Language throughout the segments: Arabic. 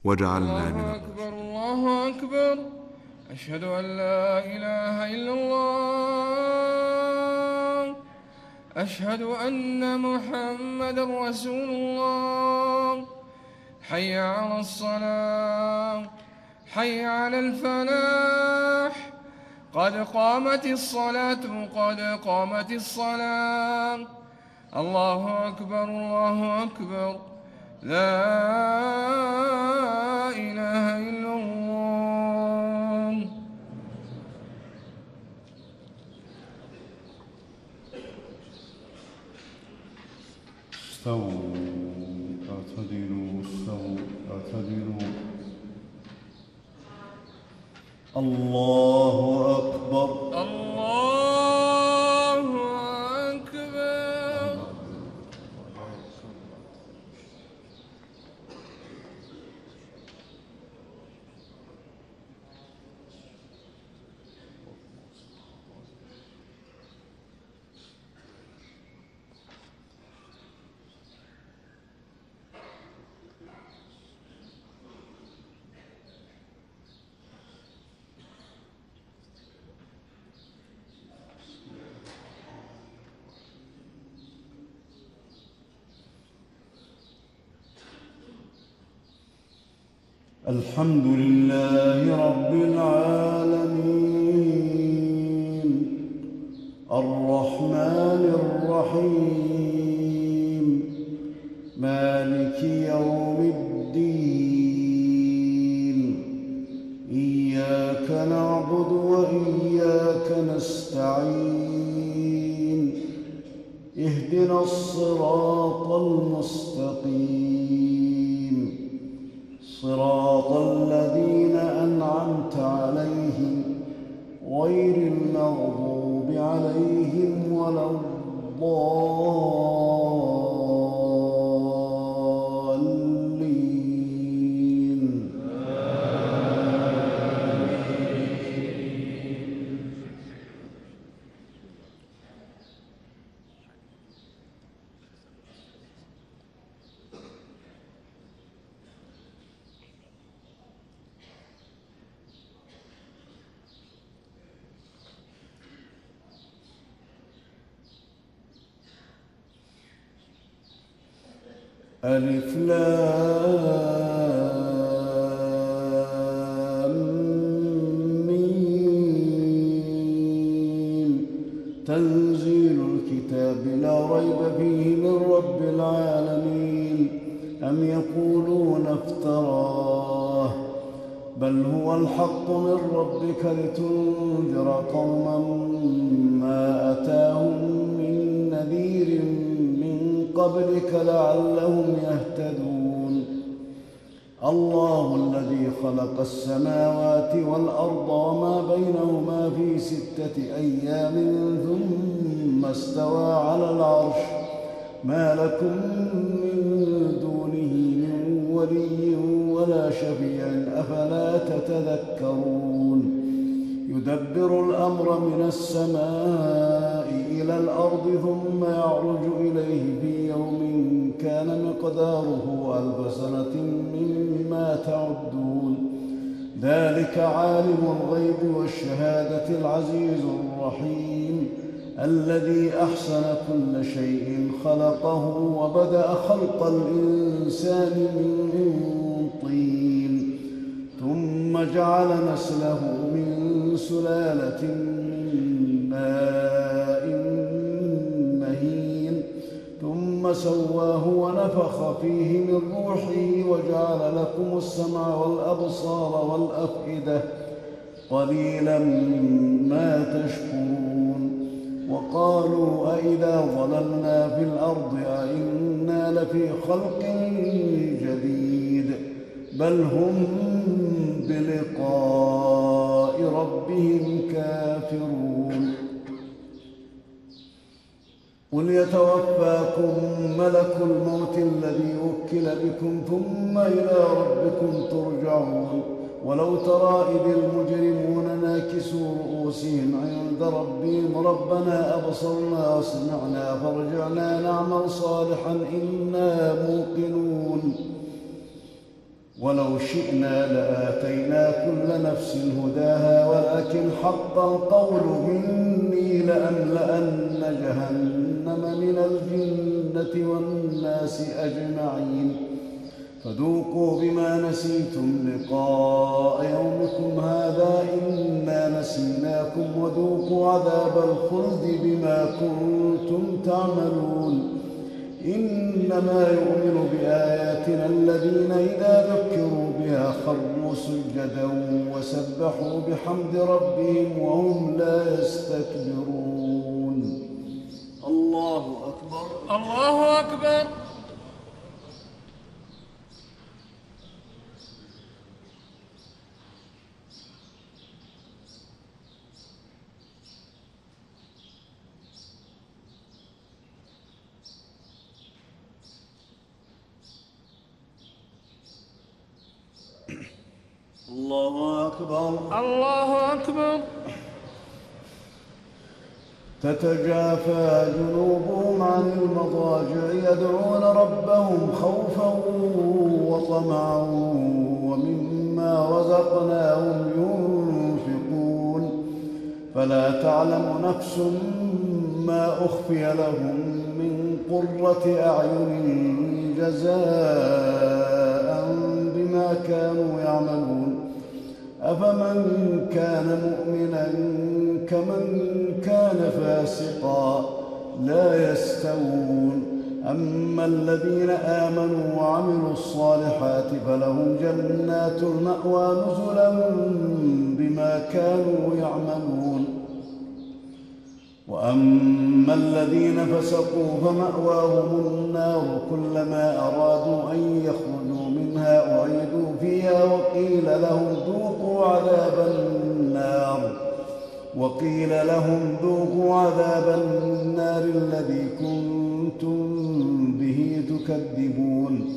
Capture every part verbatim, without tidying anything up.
واجعلنا من الله أكبر الله أكبر. أشهد أن لا إله إلا الله. أشهد أن محمد رسول الله. حي على الصلاة، حي على الفلاح. قد قامت الصلاة، قد قامت الصلاة. الله أكبر الله أكبر. لا إله إلا الله. استووا اعتدلوا استووا اعتدلوا. الله أكبر الله أكبر. الحمد لله رب العالمين الرحمن الرحيم مالك يوم الدين. إياك نعبد وإياك نستعين. اهدنا الصراط المستقيم، صراط الذين أنعمت عليهم غير المغضوب عليهم ولا الضالين. ألف لام ميم. تنزيل الكتاب لا ريب فيه من رب العالمين. أم يقولون افتراه، بل هو الحق من ربك لتنذر قوما ما أتاهم من نذير قبلك لعلهم يهتدون. الله الذي خلق السماوات والأرض وما بينهما في ستة أيام ثم استوى على العرش. ما لكم من دونه من ولي ولا شفيع أفلا تتذكرون. يدبر الأمر من السماء إلى الأرض ثم يعرج إليه في يوم كان مقداره ألف سنة مما تعدون. ذلك عالم الغيب والشهادة العزيز الرحيم الذي أحسن كل شيء خلقه وبدأ خلق الإنسان من طين ثم جعل نسله من سلالة من ماء مهين ثم سواه ونفخ فيه من روحه وجعل لكم السمع والأبصار والأفئدة قليلا ما تشكرون. وقالوا أئذا ضللنا في الأرض أئنا لفي خلق جديد بل هم بلقاء ربهم كافرون. قل يتوفاكم ملك الموت الذي وكل بكم ثم إلى ربكم ترجعون. ولو ترى إذ المجرمون ناكسوا رؤوسهم عند ربهم ربنا أبصرنا وسمعنا فارجعنا نعمل صالحا إنا موقنون. ولو شئنا لآتينا كل نفس هداها ولكن حق القول مني لأملأن جهنم من الجنة والناس أجمعين فذوقوا بما نسيتم لقاء يومكم هذا إنا نسيناكم وذوقوا عذاب الخلد بما كنتم تعملون إنما يؤمن بآياتنا الذين إذا ذكروا بها خروا سجدا وسبحوا بحمد ربهم وهم لا يستكبرون. الله أكبر. الله أكبر. الله أكبر. الله أكبر. تتجافى جنوبهم عن المضاجع يدعون ربهم خوفا وطمعا ومما رزقناهم ينفقون فلا تعلم نفس ما أخفي لهم من قرة أعين جزاء بما كانوا يعملون أفمن كان مؤمنا كمن كان فاسقا لا يستوون أما الذين آمنوا وعملوا الصالحات فلهم جنات المأوى نزلا بما كانوا يعملون وأما الذين فسقوا فمأواهم النار كلما أرادوا أن يخرجوا منها أعيدوا فيها وقيل لهم ذوقوا عذاب النار وقيل لهم ذوقوا عذاب النار الذي كنتم به تكذبون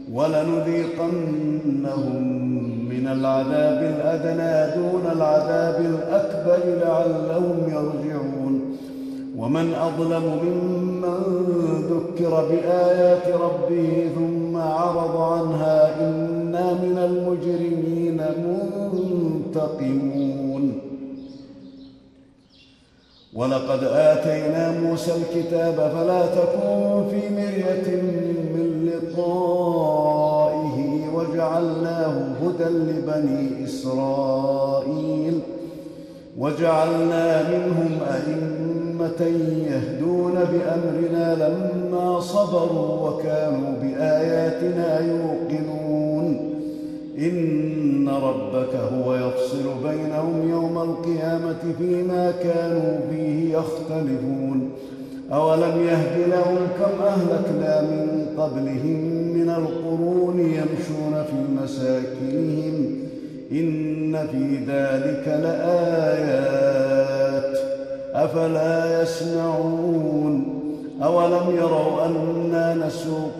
ولنذيقنهم من العذاب الأدنى دون العذاب الأكبر لعلهم يرجعون ومن أظلم ممن ذكر بآيات ربه ثم عرض عنها إنا من المجرمين منتقمون ولقد آتينا موسى الكتاب فلا تكن في مرية من لقائه وجعلناه هدى لبني إسرائيل وجعلنا منهم أئمة يهدون بأمرنا لما صبروا وكانوا بآياتنا يوقنون إن ربك هو يفصل بينهم يوم القيامة فيما كانوا فيه يختلفون أولم يهد لهم كم أهلكنا من قبلهم من القرون يمشون في مساكنهم إن في ذلك لآيات أفلا يسمعون أولم يروا أنا نسوق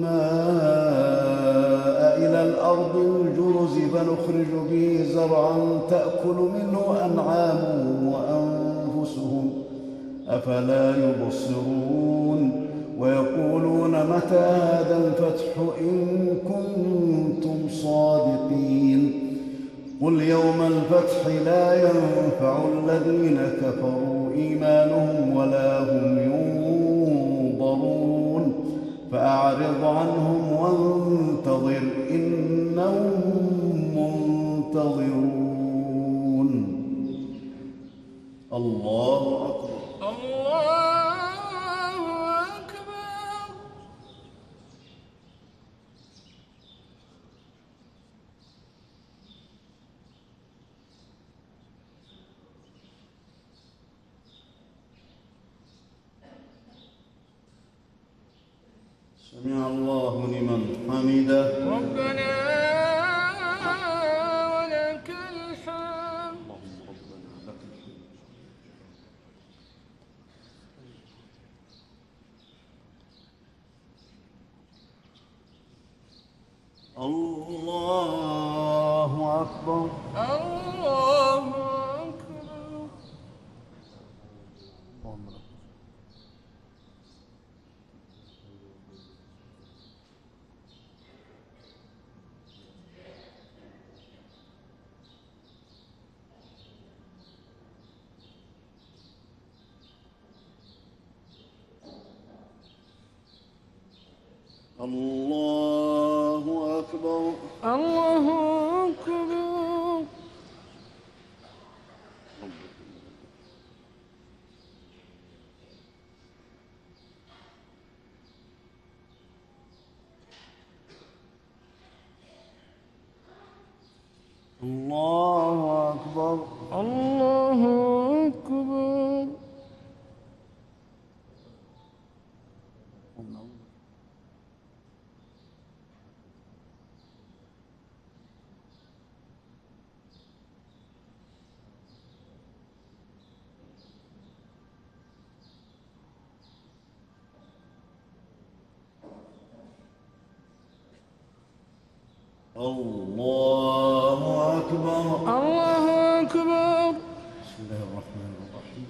الماء إلى الأرض الجرز فنخرج به زرعا تأكل منه أنعامهم وأنفسهم أفلا يبصرون ويقولون متى هذا الفتح إن كنتم صادقين قل يوم الفتح لا ينفع الذين كفروا إيمانهم ولا هم ينظرون فأعرض عنهم وانتظر إنهم منتظرون. الله أكبر. الله أكبر. سمع الله لمن حمده ربنا ولك الحمد. الله أكبر. الله أكبر. الله أكبر. الله أكبر. الله أكبر. الله أكبر. الله أكبر. الله أكبر. بسم الله الرحمن الرحيم.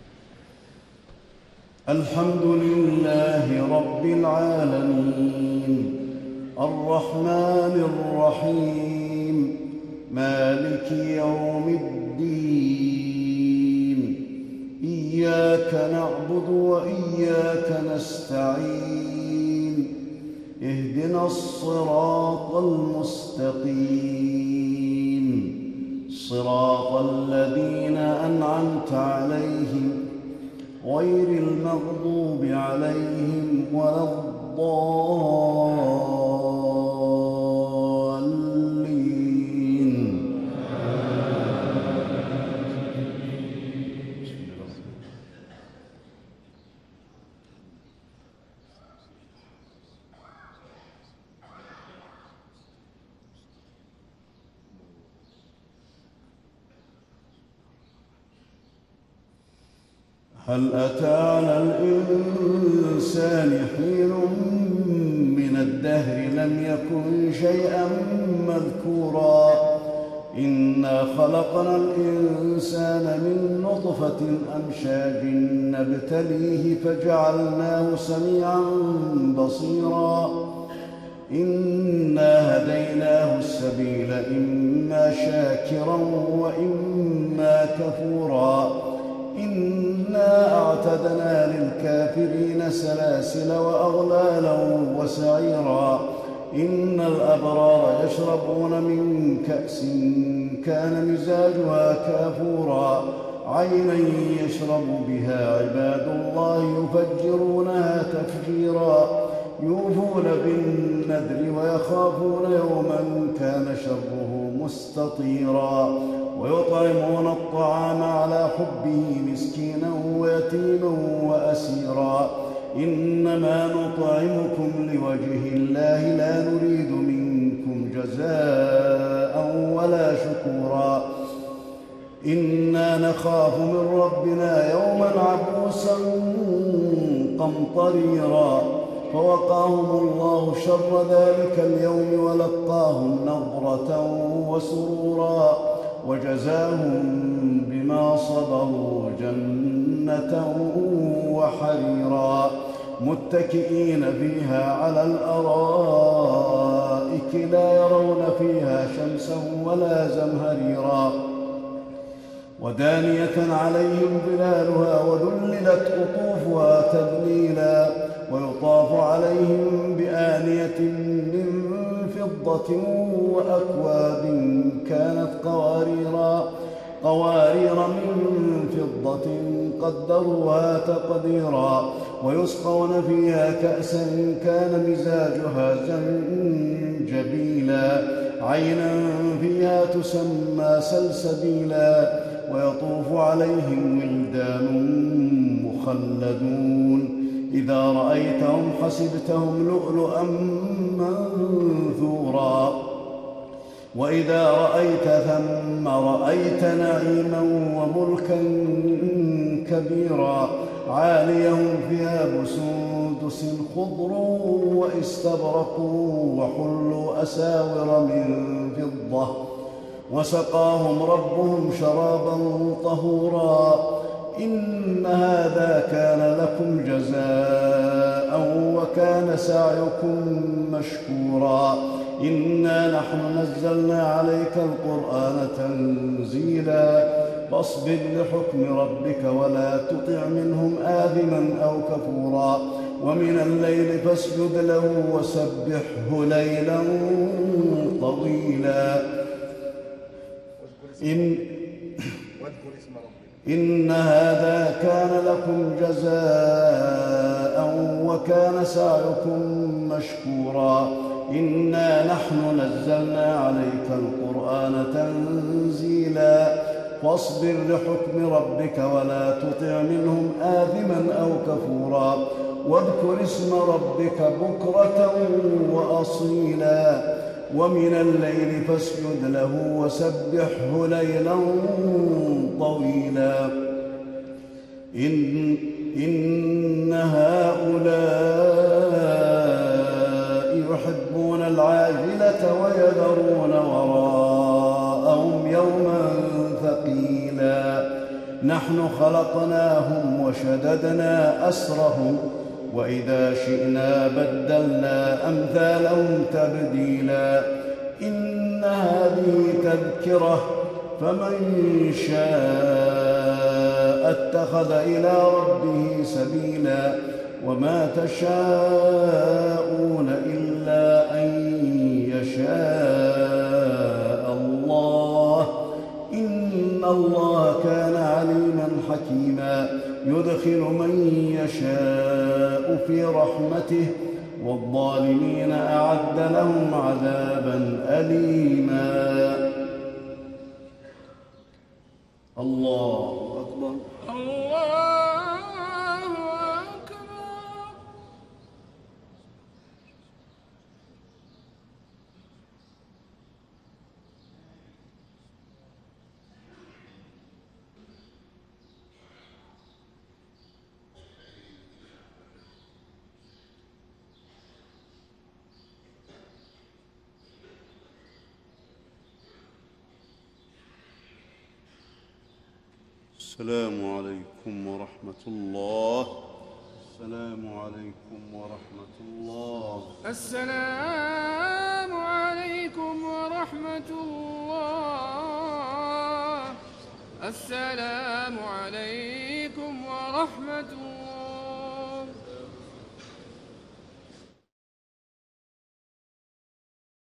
الحمد لله رب العالمين الرحمن الرحيم مالك يوم الدين إياك نعبد وإياك نستعين اهدنا الصراط المستقيم صراط الذين أنعمت عليهم غير المغضوب عليهم ولا الضالين. هل أتى على الإنسان حين من الدهر لم يكن شيئا مذكورا إنا خلقنا الإنسان من نطفة أمشاج نبتليه فجعلناه سميعا بصيرا إنا هديناه السبيل إما شاكرا وإما كفورا إنا أعتدنا للكافرين سلاسل وأغلالا وسعيرا إن الأبرار يشربون من كأس كان مزاجها كافورا عينا يشرب بها عباد الله يفجرونها تفجيرا يوفون بالنذر ويخافون يوما كان شره مستطيرا ويطعمون الطعام على حبه مسكينا ويتيما وأسيرا إنما نطعمكم لوجه الله لا نريد منكم جزاء ولا شكورا إنا نخاف من ربنا يوما عبوسا قمطريرا فوقاهم الله شر ذلك اليوم ولقاهم نضرة وسرورا وجزاهم بما صبروا جنة وحريرا متكئين فيها على الأرائك لا يرون فيها شمسا ولا زمهريرا ودانية عليهم ظلالها وذللت قطوفها تذليلا ويطاف عليهم بآنية من فضة وأكواب كانت قواريرا قوارير من فضة قدروها تقديرا ويسقون فيها كأسا كان مزاجها زنجبيلا عينا فيها تسمى سلسبيلا ويطوف عليهم ولدان مخلدون إذا رأيتهم حسبتهم لؤلؤا منثورا وإذا رأيت ثم رأيت نعيما وملكا كبيرا عاليهم ثياب سندس خضر واستبرق وحلوا أساور من فضة وسقاهم ربهم شرابا طهورا إن هذا كان لكم جزاء وكان سعيكم مشكورا إنا نحن نزلنا عليك القرآن تنزيلا فاصبر لحكم ربك ولا تطع منهم آثما أو كفورا ومن الليل فاسجد له وسبحه ليلا طويلا. إن, إن هذا كان لكم جزاء وكان سعيكم مشكورا. إنا نحن نزلنا عليك القرآن تنزيلا. فاصبر لحكم ربك ولا تطع منهم آثما أو كفورا. واذكر اسم ربك بكرة وأصيلا. ومن الليل فاسجد له وسبحه ليلا طويلا. إن, إن هؤلاء يحبون العاجلة ويذرون وراءهم يوما ثقيلا. نحن خلقناهم وشددنا أسرهم وإذا شئنا بدلنا أمثالهم تبديلا. إن هذه تذكرة فمن شاء اتخذ إلى ربه سبيلا. وما تشاءون إلا أن يشاء الله. إن الله كان عليما حكيما. يدخل من يشاء في رحمته والظالمين أعد لهم عذابا أليما. الله أكبر. الله أكبر. السلام عليكم ورحمة الله. السلام عليكم ورحمة الله. السلام عليكم ورحمة الله. السلام عليكم ورحمة الله.